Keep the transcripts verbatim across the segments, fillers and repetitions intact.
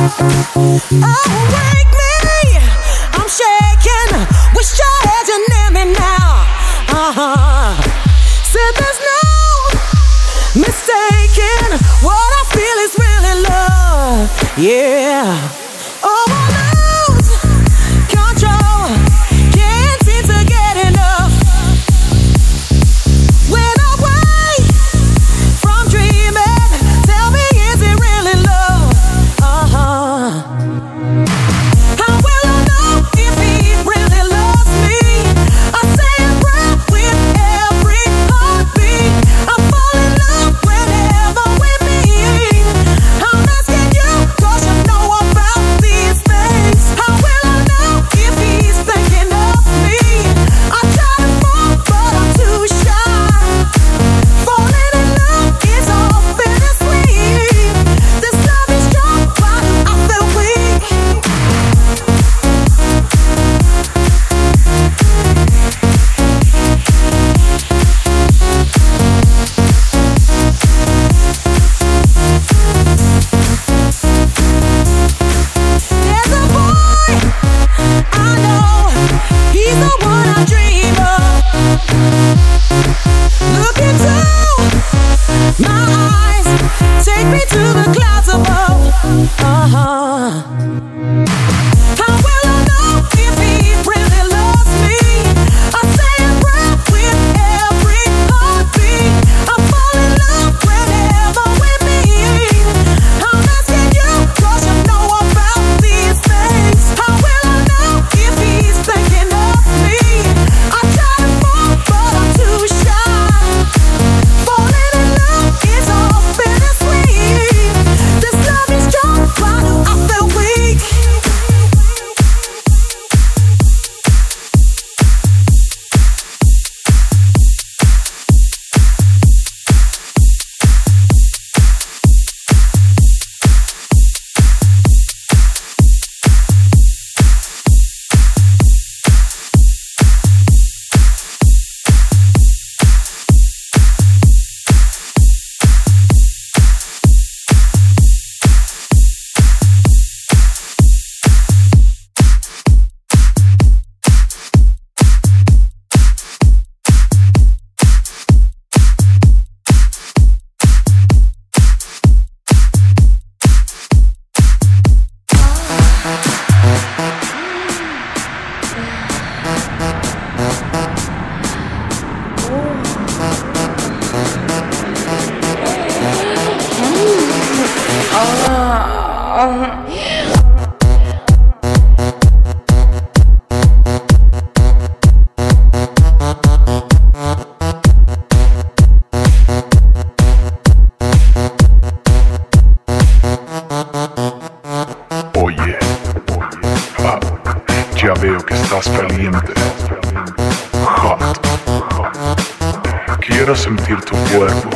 Quiero sentir tu cuerpo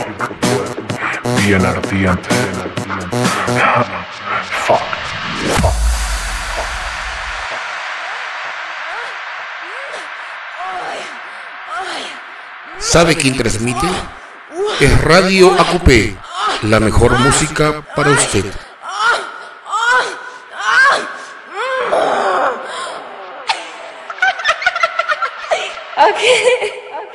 bien ardiente. Fuck. ¿Sabe quién transmite? Es Radio A Q P, la mejor música para usted. Okay.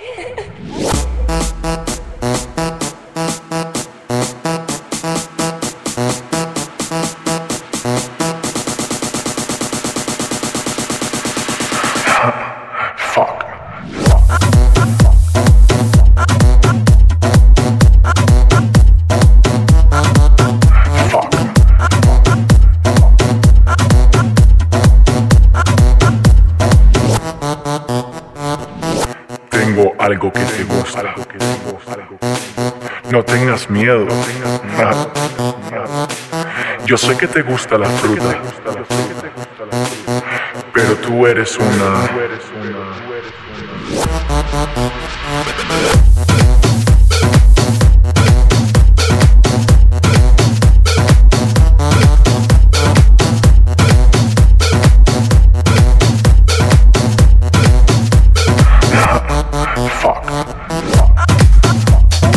Algo que te gusta. No tengas miedo. Yo sé que te gusta la fruta, pero tú eres una...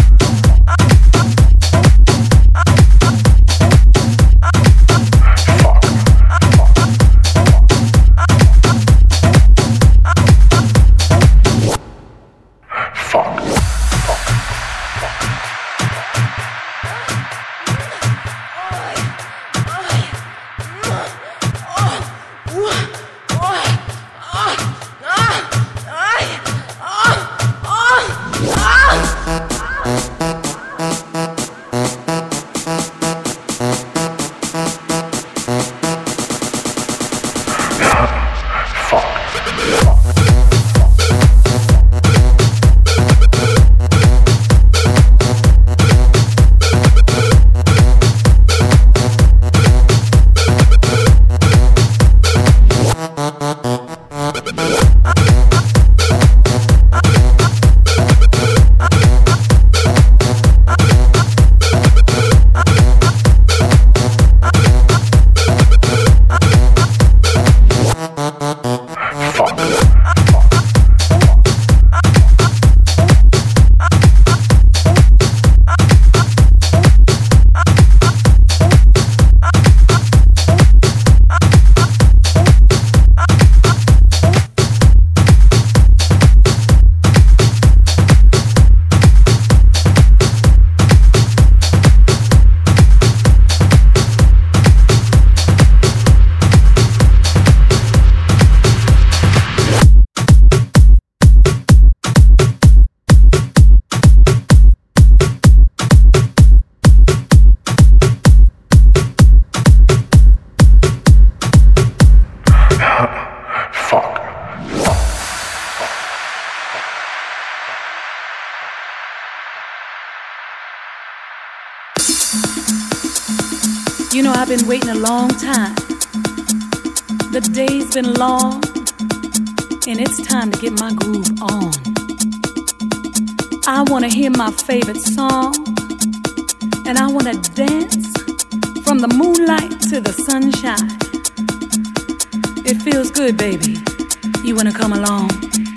Fuck. I've been waiting a long time. The day's been long, and it's time to get my groove on. I want to hear my favorite song, and I want to dance from the moonlight to the sunshine. It feels good, baby. You want to come along?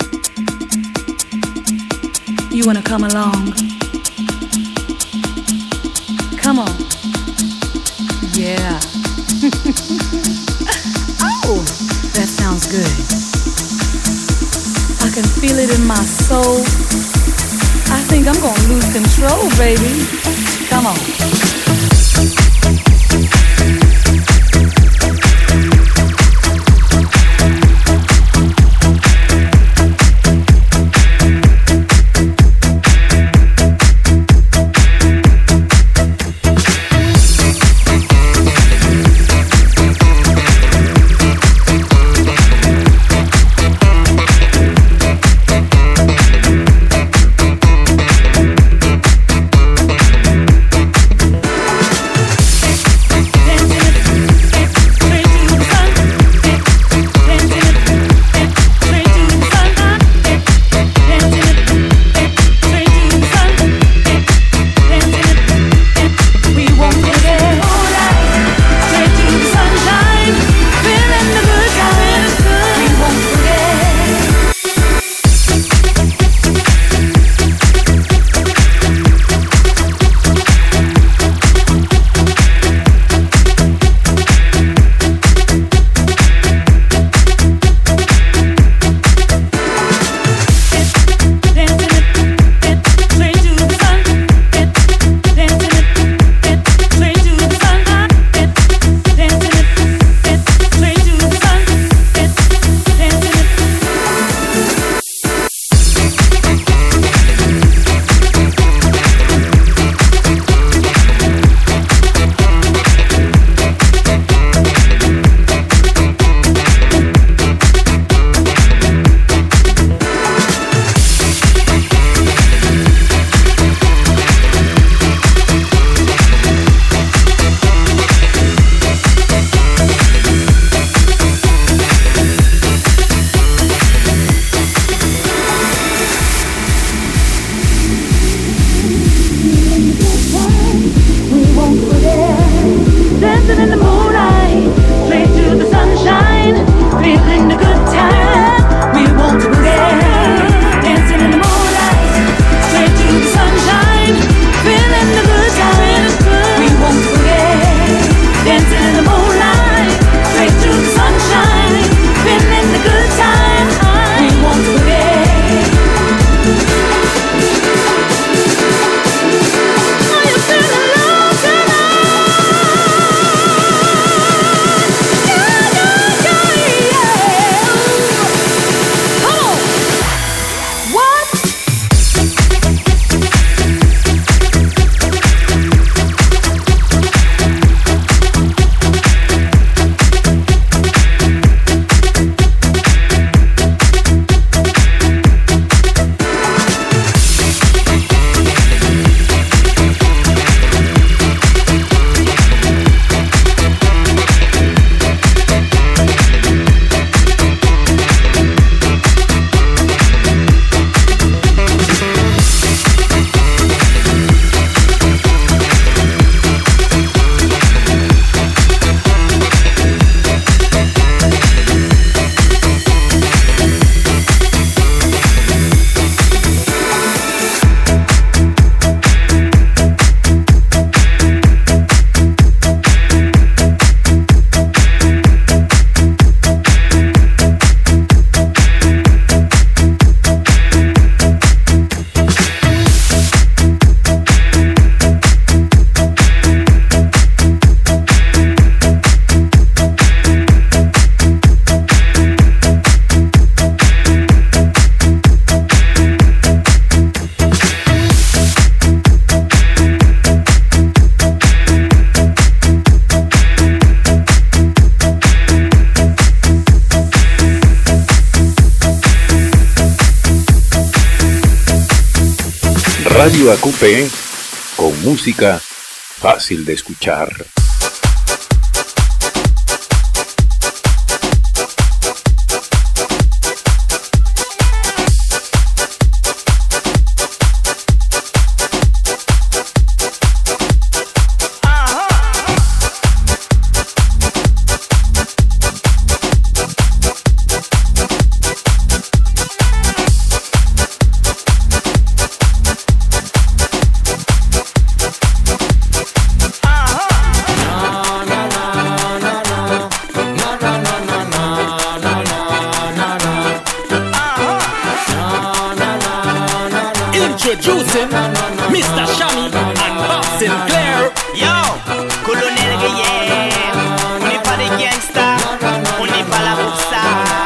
You want to come along? Come on. Yeah. Oh, that sounds good. I can feel it in my soul. I think I'm gonna lose control, baby. Come on. Radio A Q P, con música fácil de escuchar. Introducing Mister Shammy and Bob Sinclair. Yo, colonel Guillet, on n'est pas des gangsters, on n'est pas là pour ça.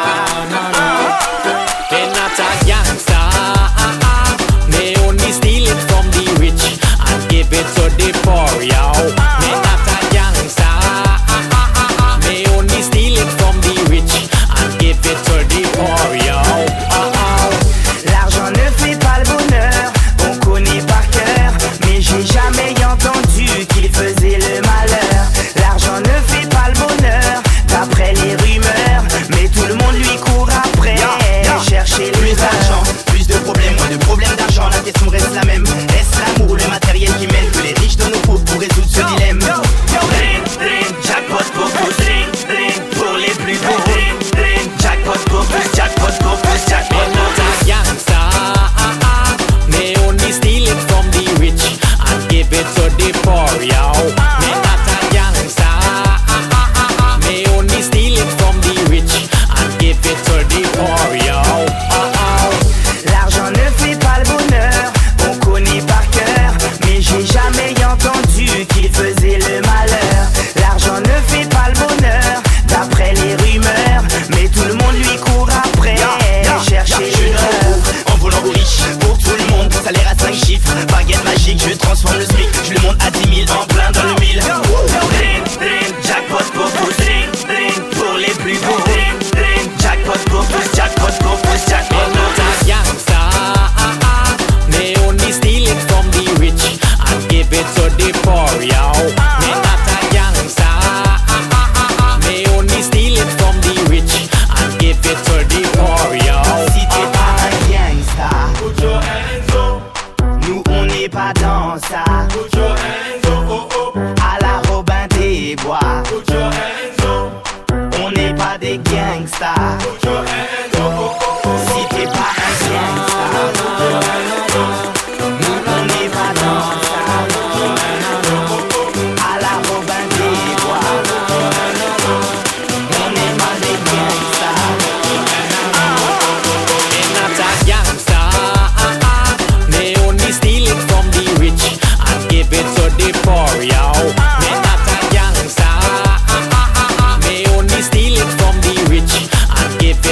They're not a gangster, they only steal it from the rich and give it to the poor, yo. They're not a gangster, they only steal it from the rich and give it to the poor, yo. L'argent ne fait pas le bonheur, on connaît par cœur, mais j'ai jamais entendu qu'il faisait le malheur. L'argent ne fait pas le bonheur, d'après les rumeurs, mais tout le monde lui court après, chercher les plus d'argent, plus de problèmes, moins de problèmes d'argent. La question reste la même, est-ce l'amour ou le matériel qui mène que les riches donnent aux pauvres pour résoudre ce dilemme? Ring, ring, jackpot pour tous, ring, ring, pour les plus beaux, ring, ring, jackpot pour plus, jackpot pour plus, jackpot They're not a gangster, they only steal it from the rich and give it to the poor, yo. They're not a gangster, they only steal it from the rich and give it to the poor, yo. L'argent ne fait pas le bonheur, on connaît par cœur, mais j'ai jamais entendu qu'il faisait le malheur. L'argent ne fait pas le bonheur, d'après les rumeurs, mais tout le monde lui court après, chercher Je les donne heures. beaucoup en volant aux riches pour tout le monde. Salaire à cinq chiffres, baguette magique, je transforme le SMIC, je le monte à dix mille, en plein dans le mille. Ring, ring, jackpot pour tous, ring, ring, pour les plus beaux, ring, ring, jackpot pour plus, jackpot pour plus, jackpot They're not a gangster, they only steal it from the rich and give it to the poor, yo. They're not a gangster, they only steal it from the rich and give it to the poor, yo. Si t'es pas un gangsta, nous on n'est pas dans ça. À la Robin des Bois, on n'est pas des gangsters. Si t'es pas un gangsta, nous on n'est pas dans ça. À la Robin des Bois, on n'est pas des gangsters. They're not a gangster, they only steal it from the rich and give it to the poor, yo. They're not a gangster, they only steal it from the rich and give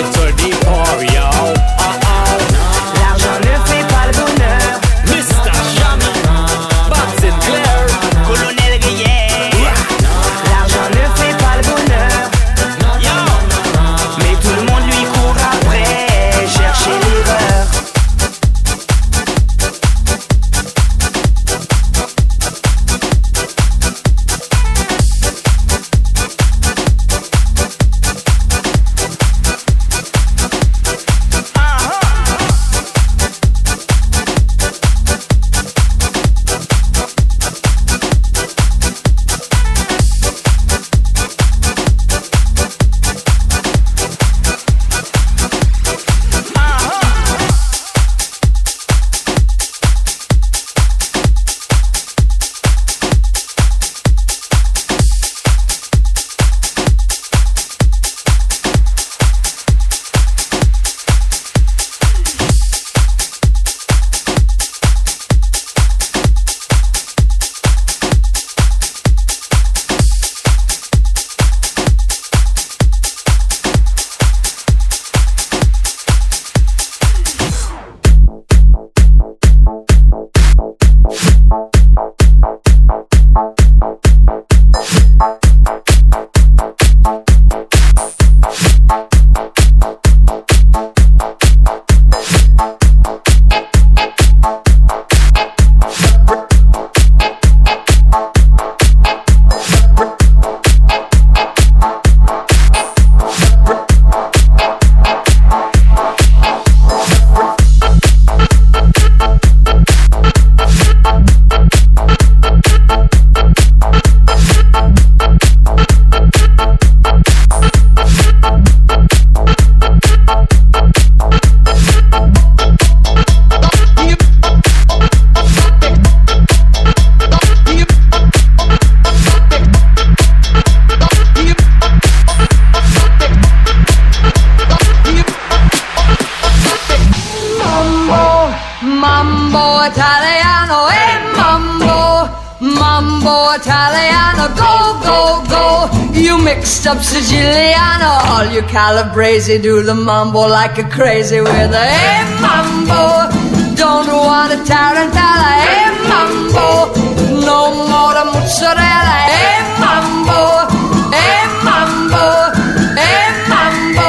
Next up, Siciliano, all you Calabrese do the mambo like a crazy with a hey mambo. Don't want a tarantella, hey mambo. No more the mozzarella, hey mambo, hey mambo, hey mambo,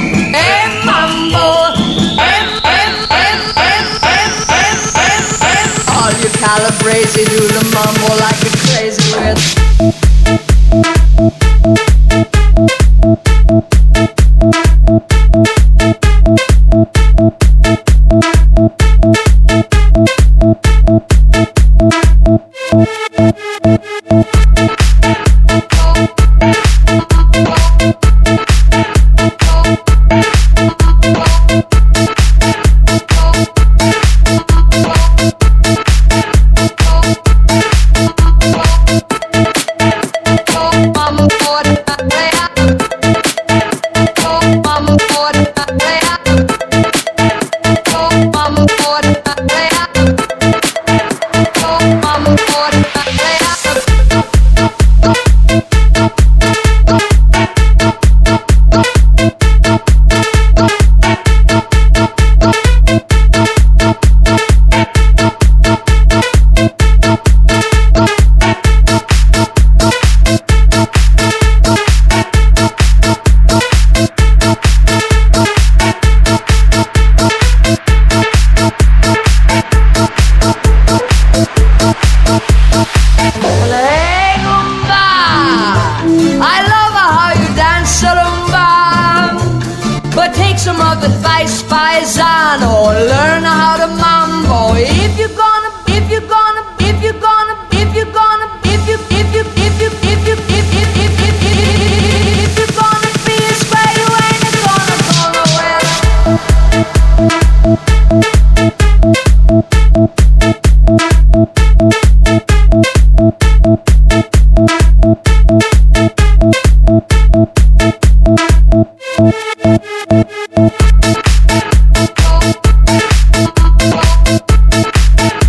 hey mambo, hey, hey, hey, hey, hey, hey, hey, hey. All you Calabrese do the mambo like a crazy with. We'll be right back.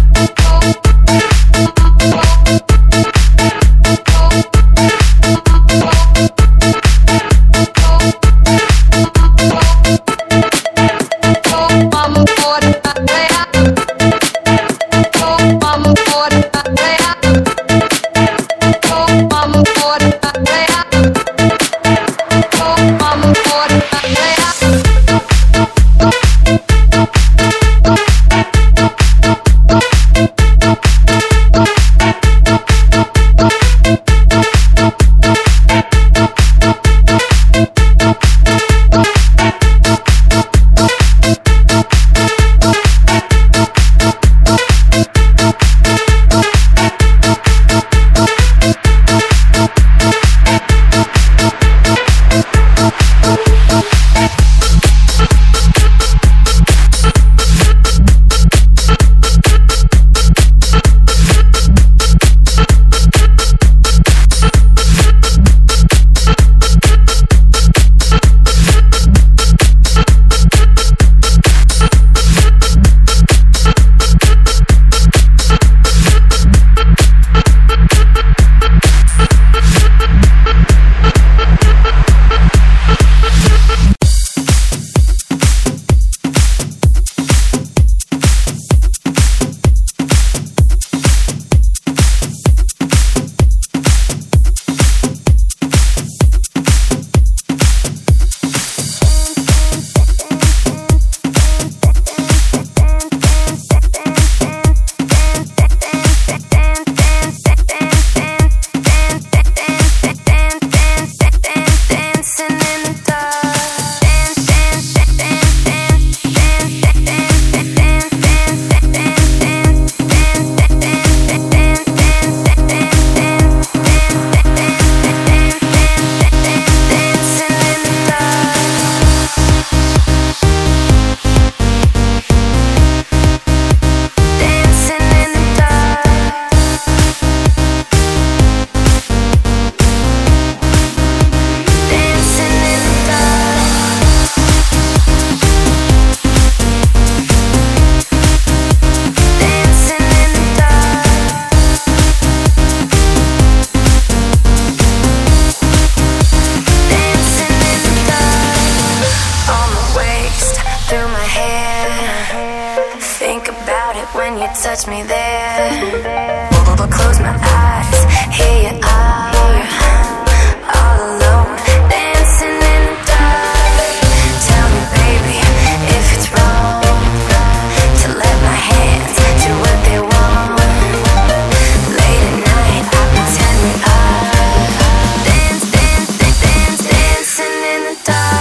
you touch me there. But close my eyes, here you are, all alone, dancing in the dark. Tell me, baby, if it's wrong to let my hands do what they want. Late at night, I pretend we are dance, dance, dance, dance, dancing in the dark.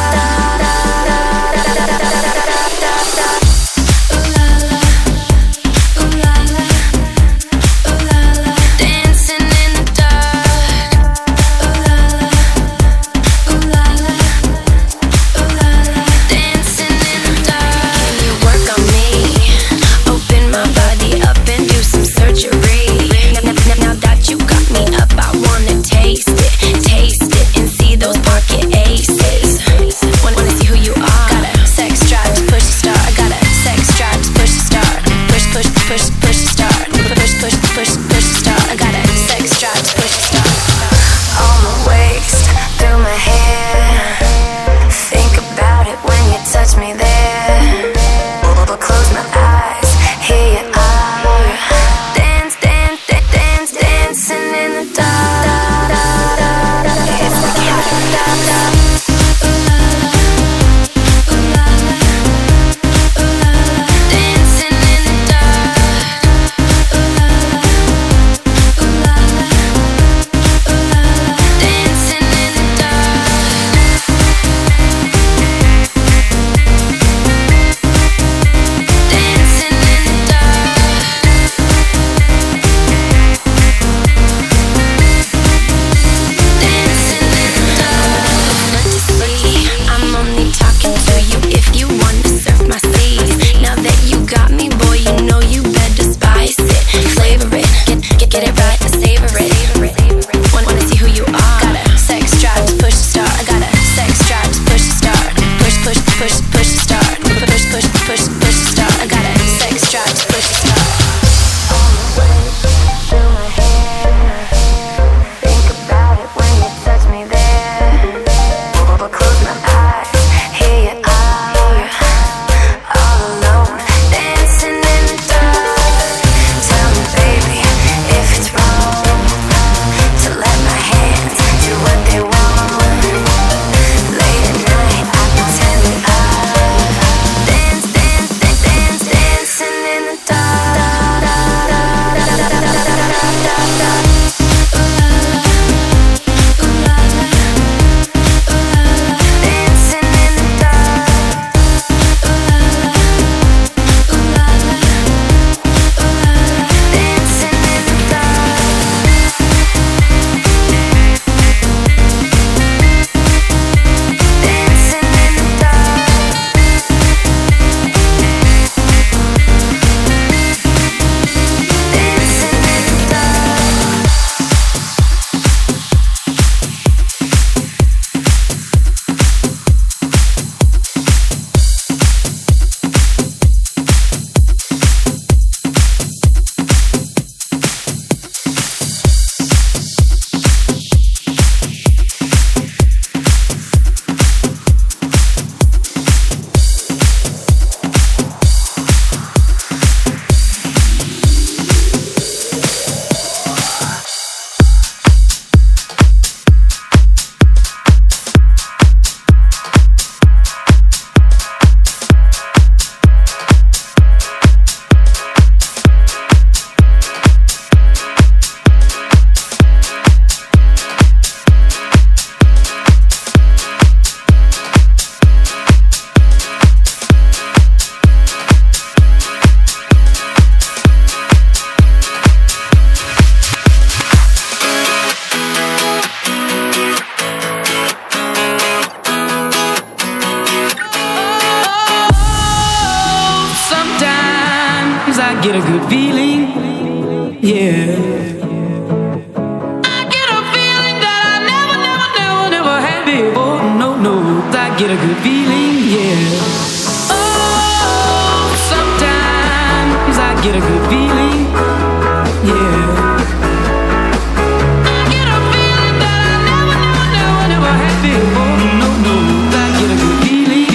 get a good feeling, yeah. I get a feeling that I never, never, never, never had before. No, no, I get a good feeling, yeah. Oh, sometimes I get a good feeling, yeah. I get a feeling that I never, never, never, never had before. No, no, I get a good feeling.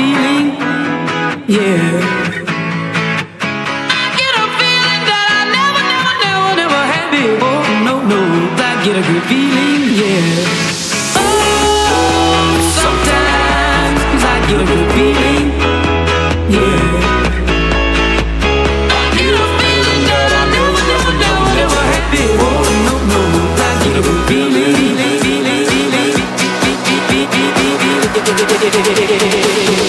feeling, yeah. I get a feeling that I never, never, never, never had before. No, no, I get a good feeling, yeah. Oh, sometimes I get a good feeling, yeah. I get a feeling that I never, never, never, never had before. No, no, I get a good feeling, feeling, feeling, feeling, feeling.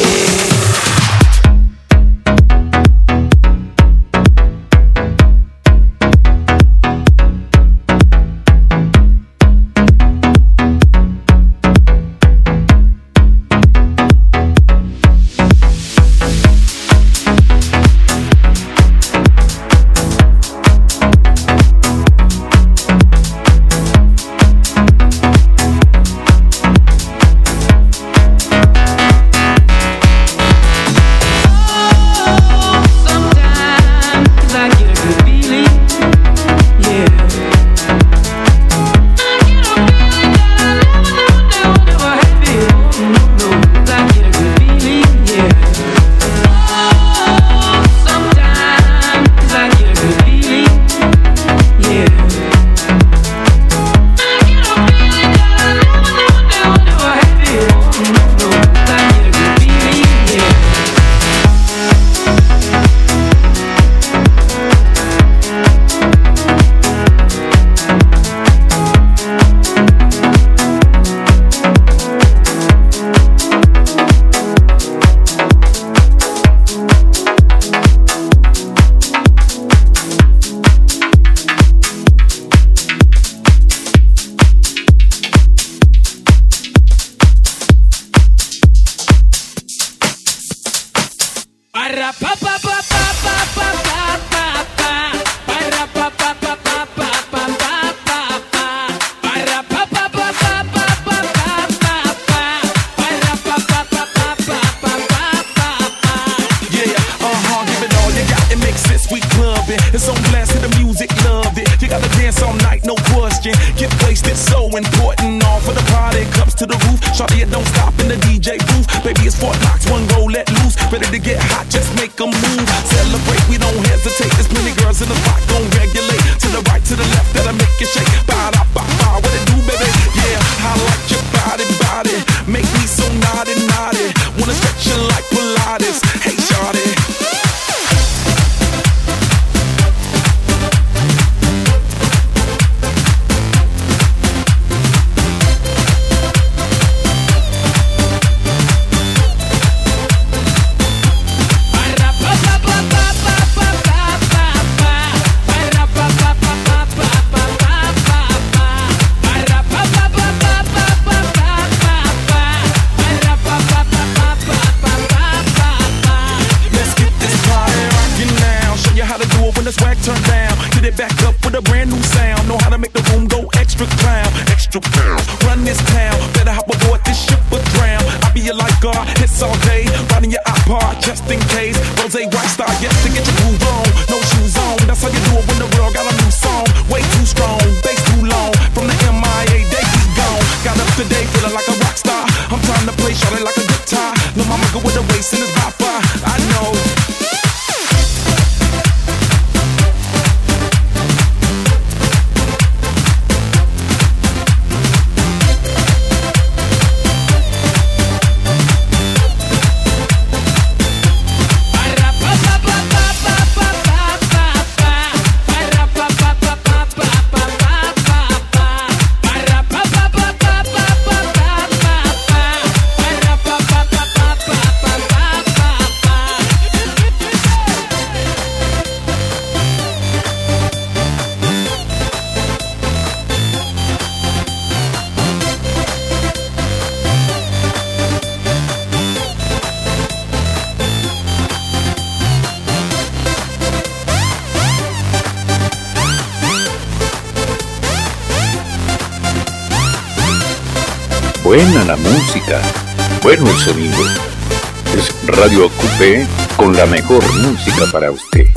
Buena la música, bueno el sonido. Es Radio Acupé con la mejor música para usted.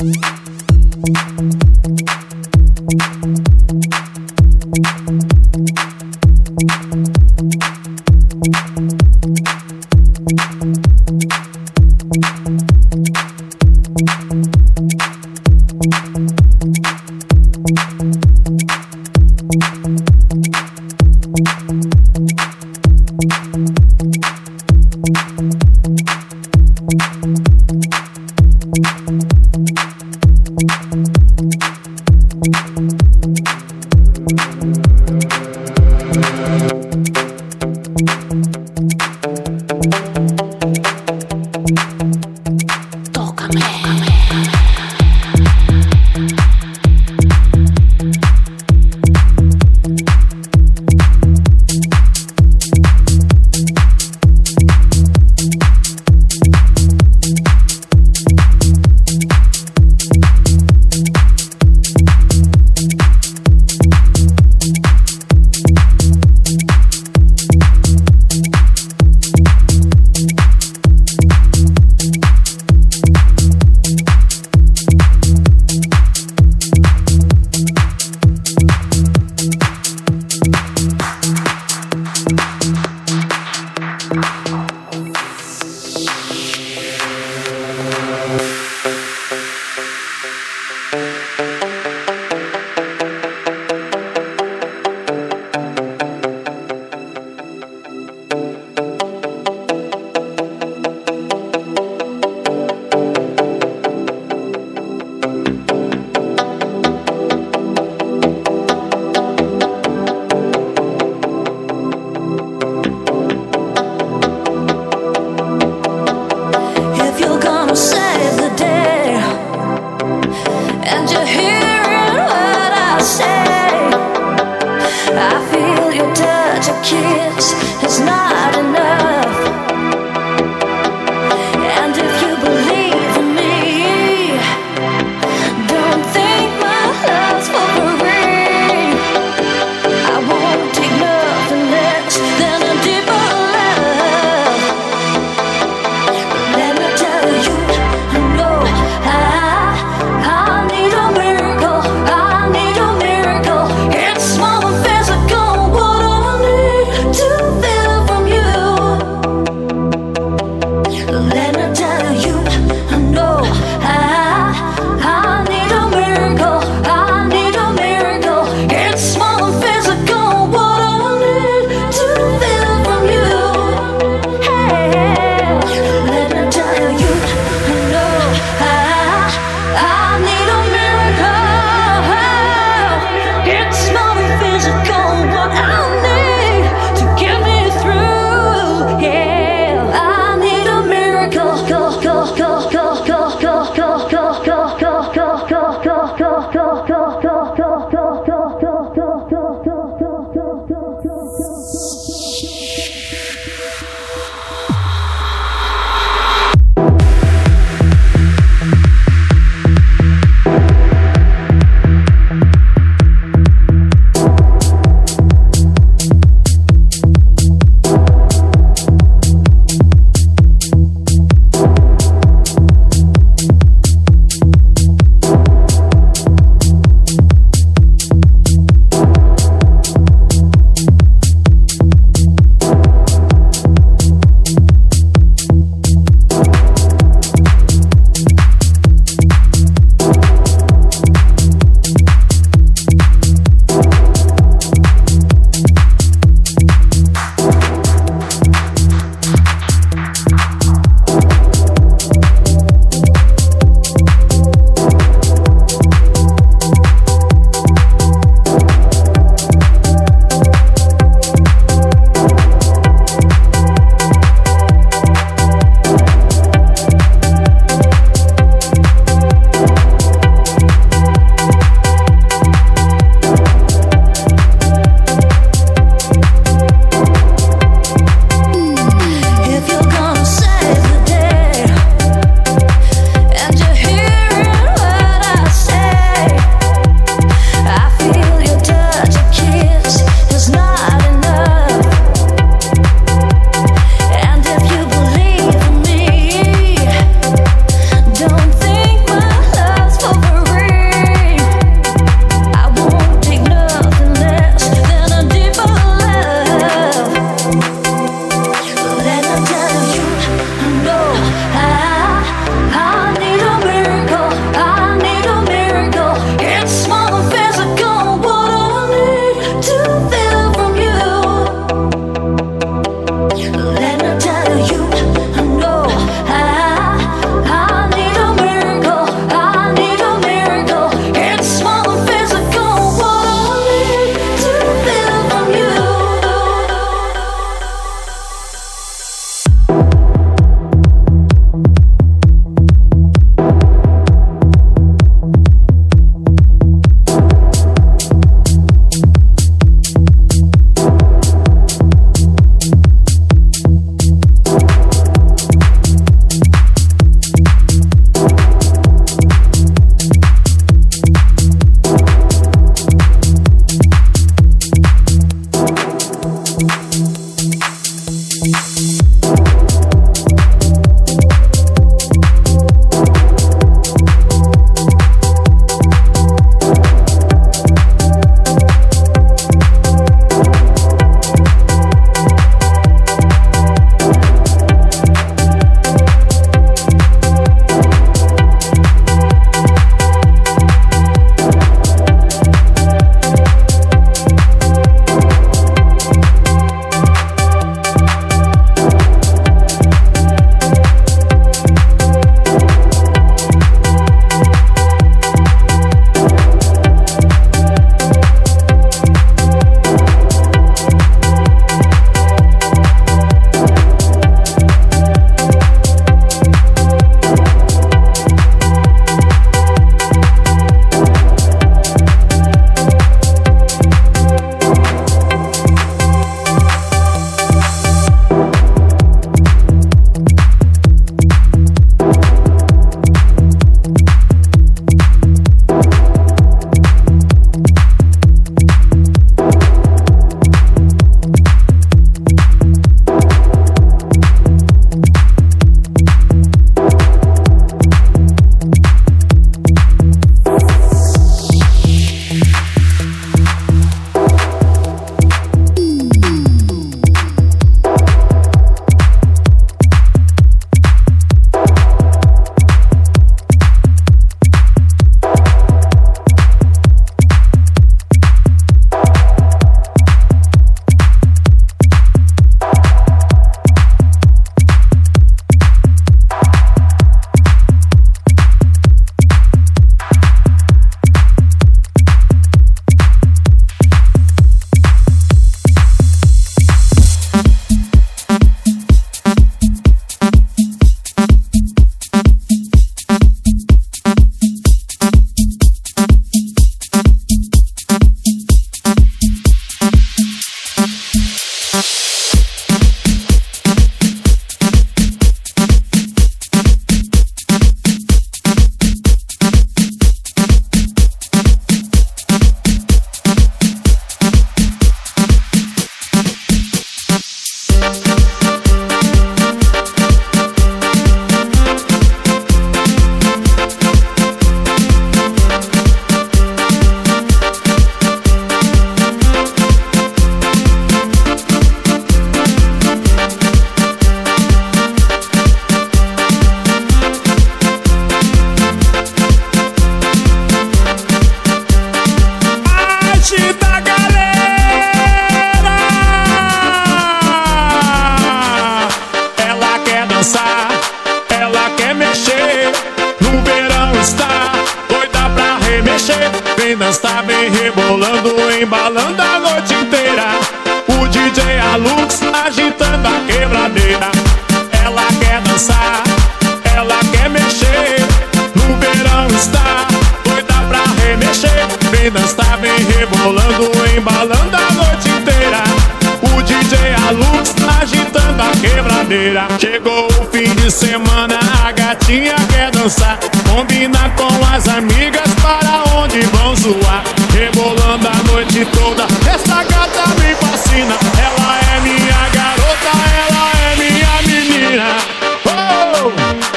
vem dançar, vem rebolando, embalando a noite inteira. O D J Alux agitando a quebradeira. Ela quer dançar, ela quer mexer. No verão está doida pra remexer. Vem dançar, vem rebolando, embalando a noite inteira. O D J Alux agitando a quebradeira. Chegou o fim de semana, a gatinha quer dançar. Combina com as amigas para onde vão zoar. Rebolando a noite toda, essa gata me fascina. Ela é minha garota, ela é minha menina. Oh!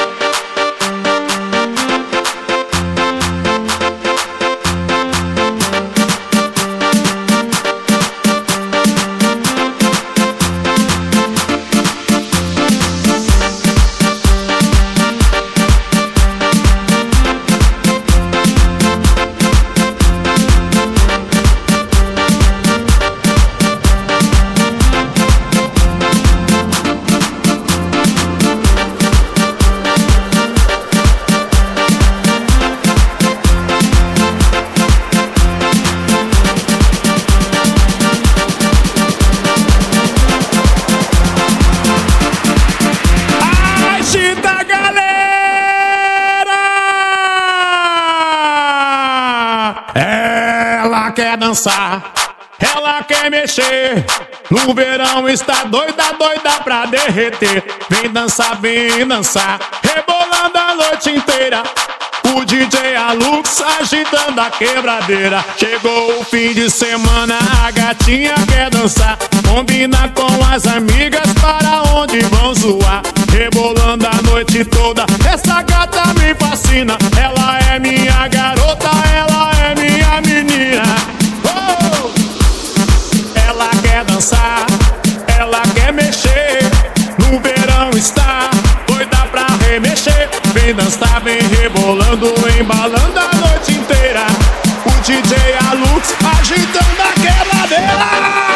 Quer dançar, ela quer mexer. No verão está doida, doida pra derreter. Vem dançar, vem dançar, rebolando a noite inteira. O D J Alux agitando a quebradeira. Chegou o fim de semana, a gatinha quer dançar. Combina com as amigas para onde vão zoar. Rebolando a noite toda, essa gata me fascina. Ela é minha garota, ela é minha menina. Oh! Ela quer dançar, ela quer mexer. No verão está doida pra remexer. Vem dançar, vem rebolando, embalando a noite inteira. O D J Alux agitando a quebradeira.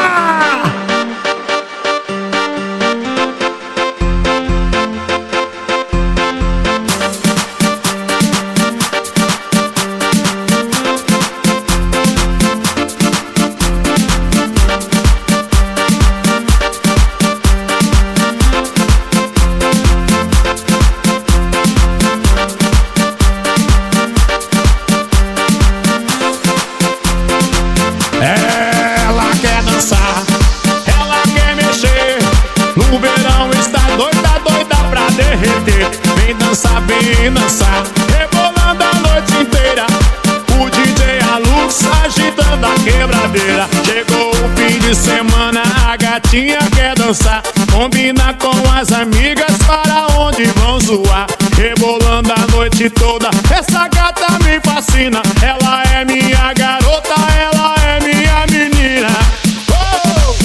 Vem dançar, vem dançar, rebolando a noite inteira. O D J Alux agitando a quebradeira. Chegou o fim de semana, a gatinha quer dançar. Combina com as amigas para onde vão zoar. Rebolando a noite toda, essa gata me fascina. Ela é minha garota, ela é minha menina. Oh!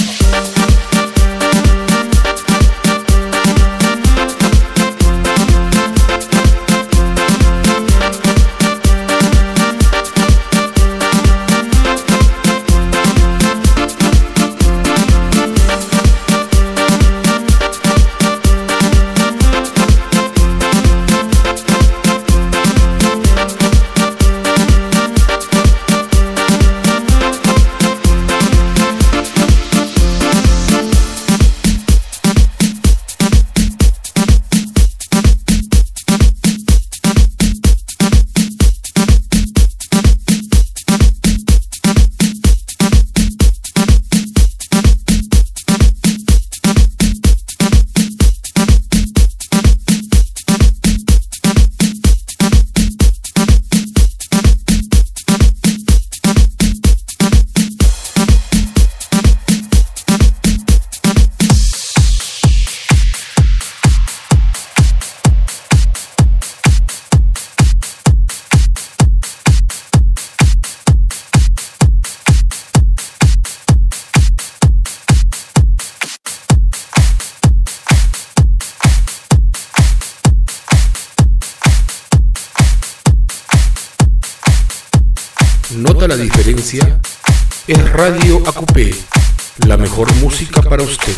¿Nota la diferencia? Es Radio A Q P, la mejor música para usted.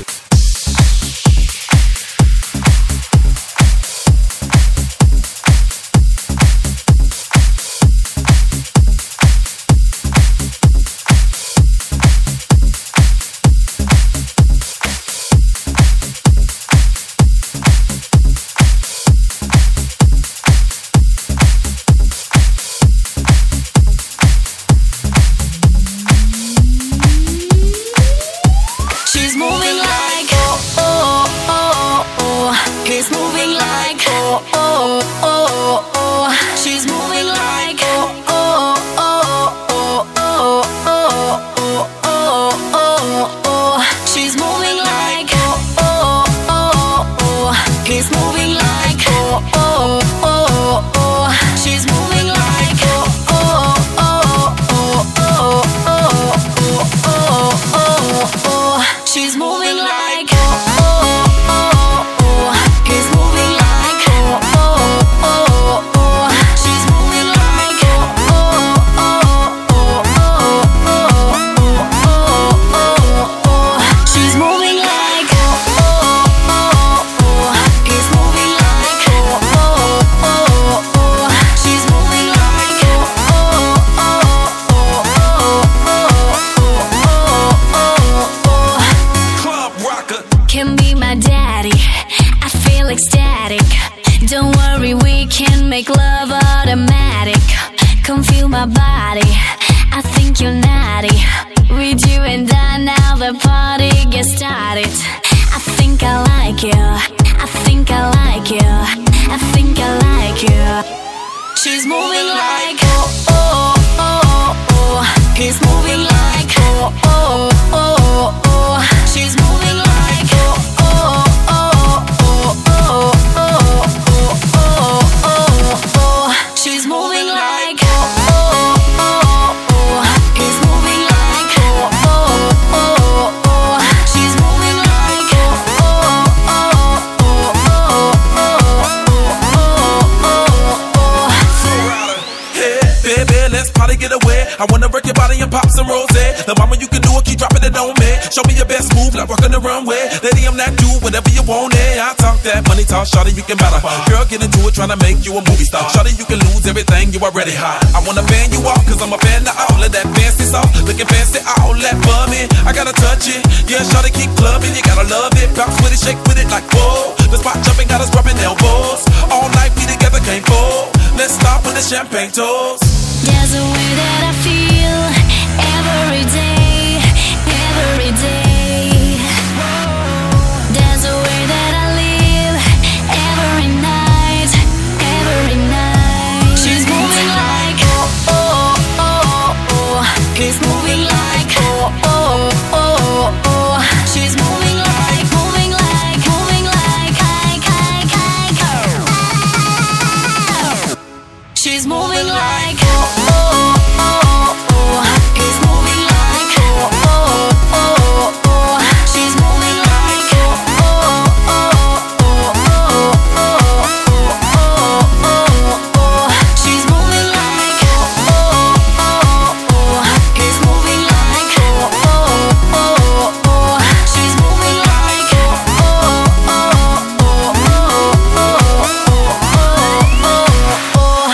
like oh oh oh oh. She's moving like oh oh oh oh oh oh oh oh oh. She's moving like oh oh oh oh. He's moving like oh oh oh oh. She's moving like oh oh oh oh oh oh oh oh oh. She's moving like oh oh oh oh. He's moving like oh oh oh oh. She's moving like oh oh oh oh oh oh oh. She's moving like oh oh oh oh. He's moving like oh oh oh oh. She's moving like oh oh oh oh oh. Club rocker. Can be my daddy, I feel ecstatic. Don't worry, we can make love automatic. Come feel my body, I think you're naughty. With you and I now the party gets started. I think I like you, I think I like you, I think I like you. She's moving like oh oh oh oh. He's moving like oh oh oh oh. She's moving like oh oh oh oh oh oh oh oh oh. She's moving like oh oh oh oh. He's moving like oh oh oh oh. She's moving like oh oh oh oh oh oh. Hey, baby, let's party, get away. I wanna work your body and pop some rose. The mama, you can do it, keep dropping it on me. Show me your best move, like walking the runway. Lady, I'm that dude, whatever you want, eh. I talk that money talk, shawty, you can matter. Girl, get into it, tryna make you a movie star. Shawty, you can lose everything, you already hot. I wanna fan you off, cause I'm a fan of all of that fancy sauce. Looking fancy, all that for me. I gotta touch it, yeah, shawty, keep clubbing, you gotta love it. Bounce with it, shake with it like whoa. The spot jumping, got us rubbing elbows. All night, we together, can't fold. Let's start with the champagne toast. There's a way that I feel every day, every day. There's a way that I live every night, every night. She's moving like oh oh oh oh. He's moving like oh oh oh oh. She's moving like, moving like, moving like, I, I, I, I. She's moving like oh oh oh oh. He's moving like oh oh oh oh. She's moving like oh oh oh oh oh oh. She's moving like oh oh oh oh. He's moving like oh oh oh oh. She's moving like oh oh oh oh.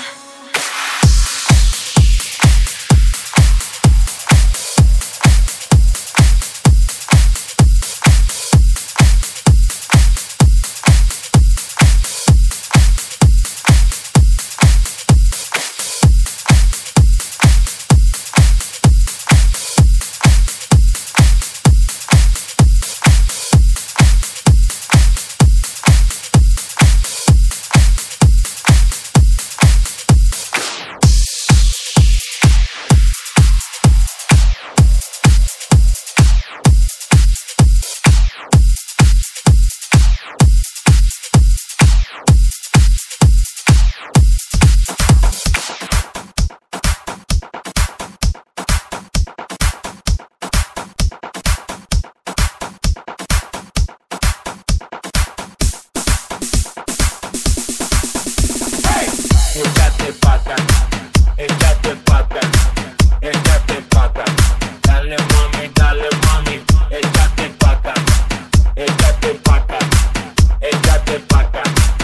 Échate pa' acá, échate pa' acá, échate pa' acá. Dale mami, dale mami, échate pa' acá, échate pa' acá, échate pa' acá.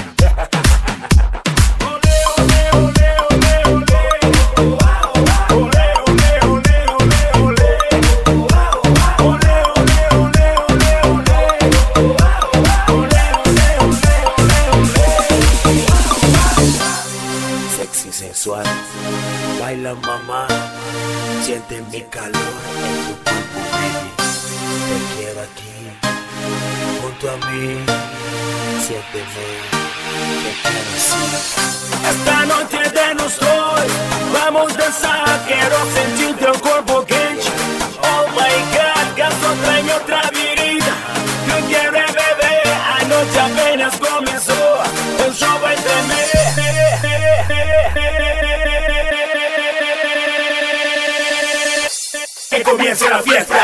Ole, ole, ole, ole, ole. Ole, ole, ole, ole, ole. Ole, ole, ole, ole, ole. Ole, ole, ole, ole. Sexy, sensual, baila mamá, siente mi calor en tu cuerpo, baby. Te quiero aquí, junto a mí, siénteme. Esta noche de no estoy, vamos a danzar, quiero sentirte el cuerpo quente. Oh my God, gasto extraño otra virida. Yo quiero beber, anoche apenas comenzó. El show va a tremer. Que comience la fiesta.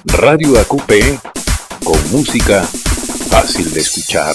Radio A Q P, con música fácil de escuchar.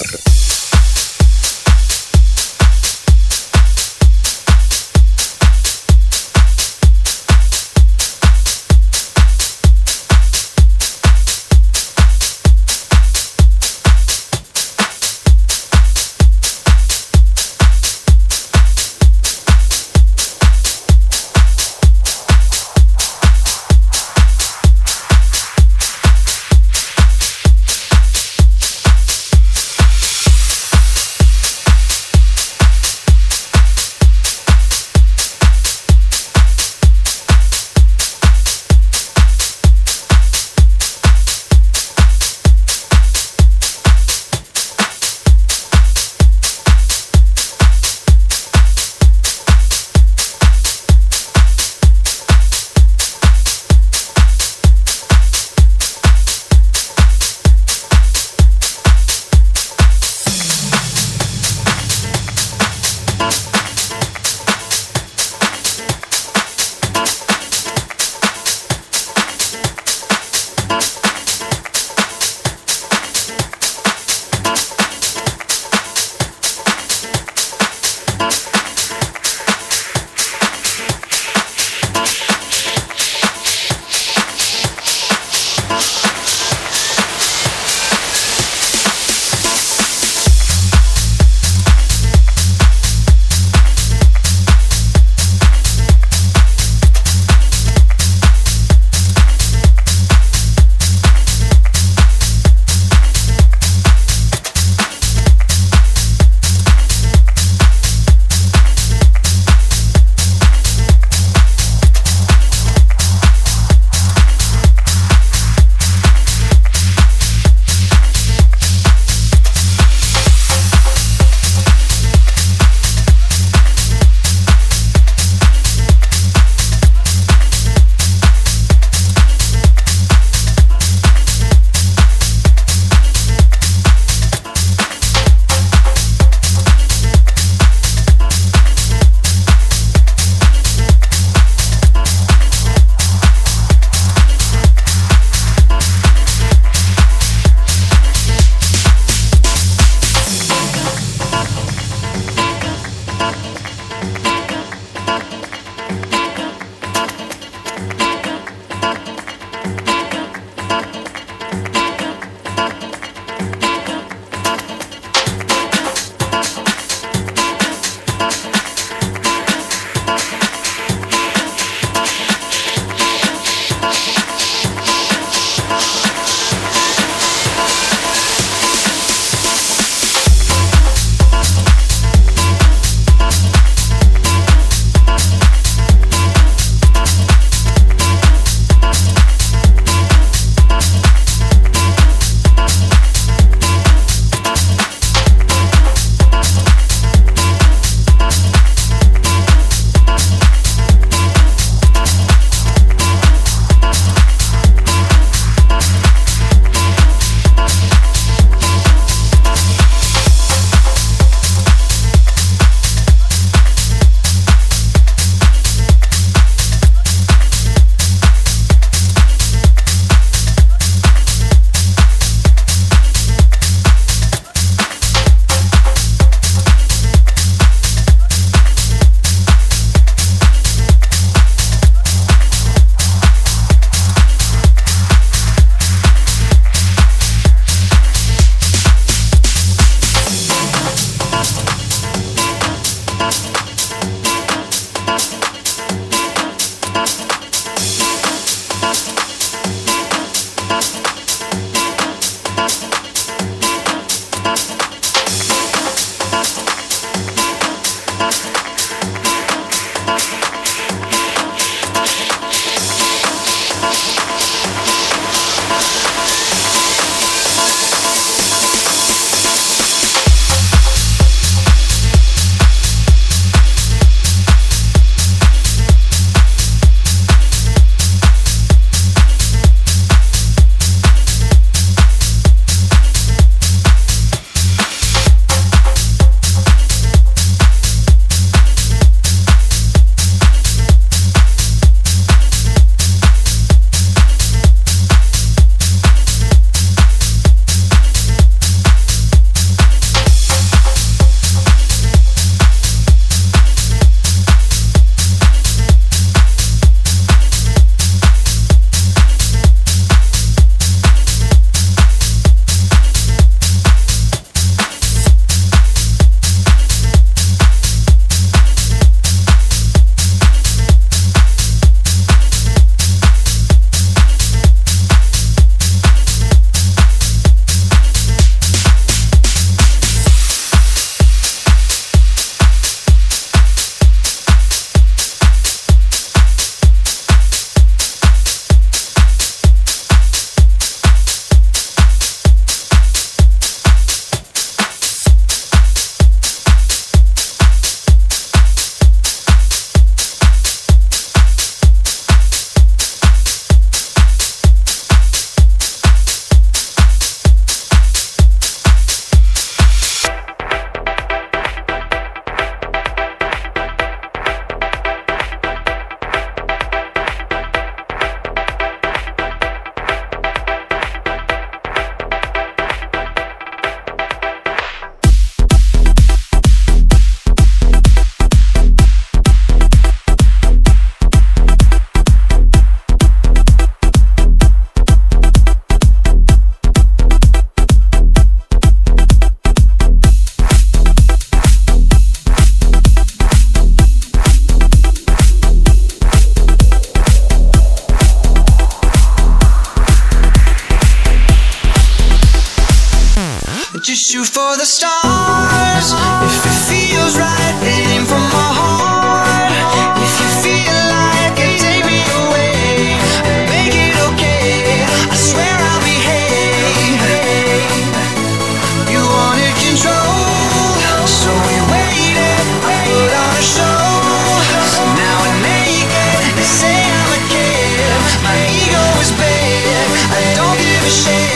shoot for the stars. If it feels right, aim for my heart. If you feel like it, take me away. Make it okay, I swear I'll behave. You wanted control, so we waited, put on a show. Now we're naked, they say I'm a kid. My ego is big, I don't give a shit.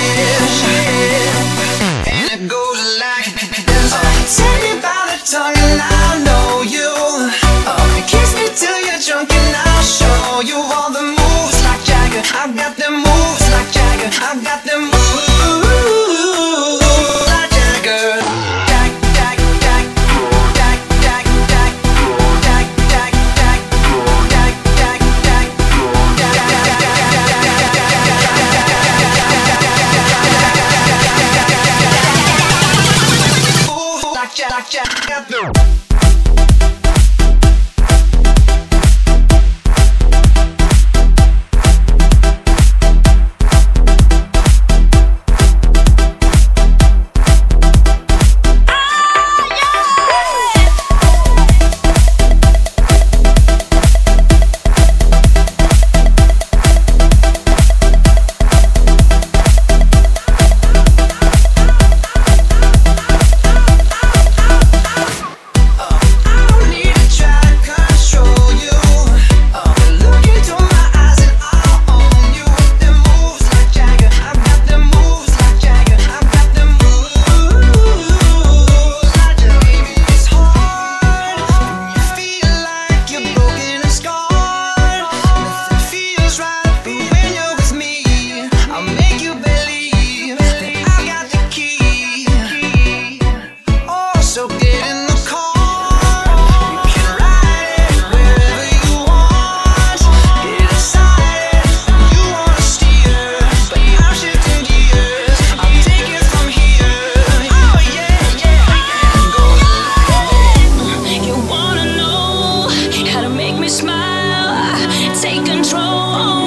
And it goes like this. Take me by the tongue and I know you. Oh, kiss me till you're drunk and I'll show you all the moves like Jagger. I've got them moves like Jagger. I've got them moves like Jagger. Jag, jag, jag, jag, jag, jag, jag, jag, jag, jag, jag, jag, jag. Take control.